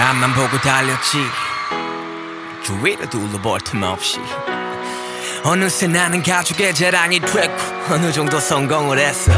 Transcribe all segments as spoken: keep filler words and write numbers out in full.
앞만 보고 달렸지 주위를 둘러볼 틈 없이 어느새 나는 가족의 자랑이 됐고 어느 정도 성공을 했어.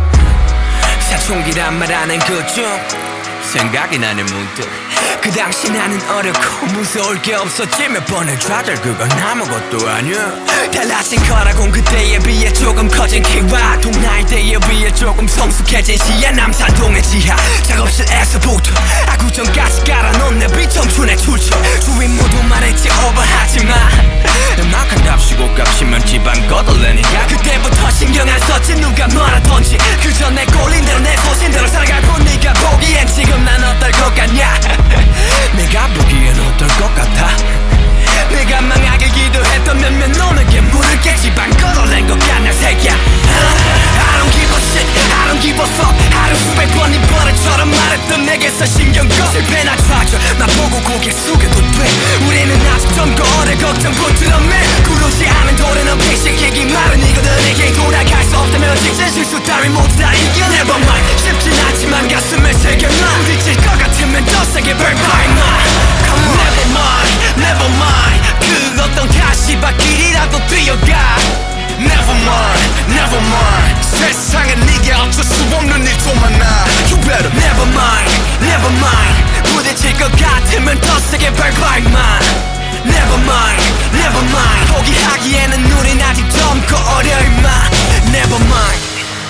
사춘기란 말하는 그중 생각이 나는 문득 그 당시 나는 어렵고 무서울 게 없었지. 몇 번을 좌절 그건 아무것도 아니야. 달라진 거라곤 그때에 비해 조금 커진 키와 동나이대에 비해 조금 성숙해진 시야. 남산동의 지하 작업실에서부터 아구전까지 깔아놓은 내 비청춘의 출처. 주위 모두 말했지 오버하지마. 음악한 값이고 값이면 지방 거덜내니까 그때부터 신경 안 썼지 누가 뭐라던지. 그저 내 꼴린 대로 내 소신대로 살아갈 뿐 네가 보기엔 지금 난 어떨 것 같냐. 내가 보기엔 어떨 것 같아. 내가 망하길 기도했던 몇몇 놈에게 물을게 지방 거덜낸 것 같냐 새끼야. I don't give a shit, I don't give a fuck. 하루 수백 번 이 버릇처럼 말했던 내게서 신경 꺼. 실패나 좌절 나보고 고개 숙여도 돼. 우리는 아직 젊고 어려 걱정 붙들어매. 구르지 않은 도래는 피식이기 마련이거든. 이게 돌아갈 수 없다면 직진 실수 따위 모두 다 이겨. Never mind 쉽진 않지만 가슴에 새겨놔. 부딪힐 것 같으면 더 세게 밟아임마. Never mind, never mind 그 어떤 가시밭길이라도 뛰어가. Never mind, never mind 세상엔 네게 어쩔 수 없는 일도 많아. You better Never mind, never mind 부딪힐 것 같으면 더 세게 밟아 임마. Never mind, never mind 포기하기에는 우린 아직 젊고 어려 임마. Never mind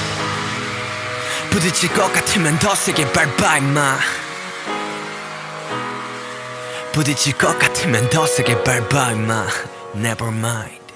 부딪힐 것 같으면 더 세게 밟아 임마. 부딪힐 것 같으면 더 세게 밟아 임마. Never mind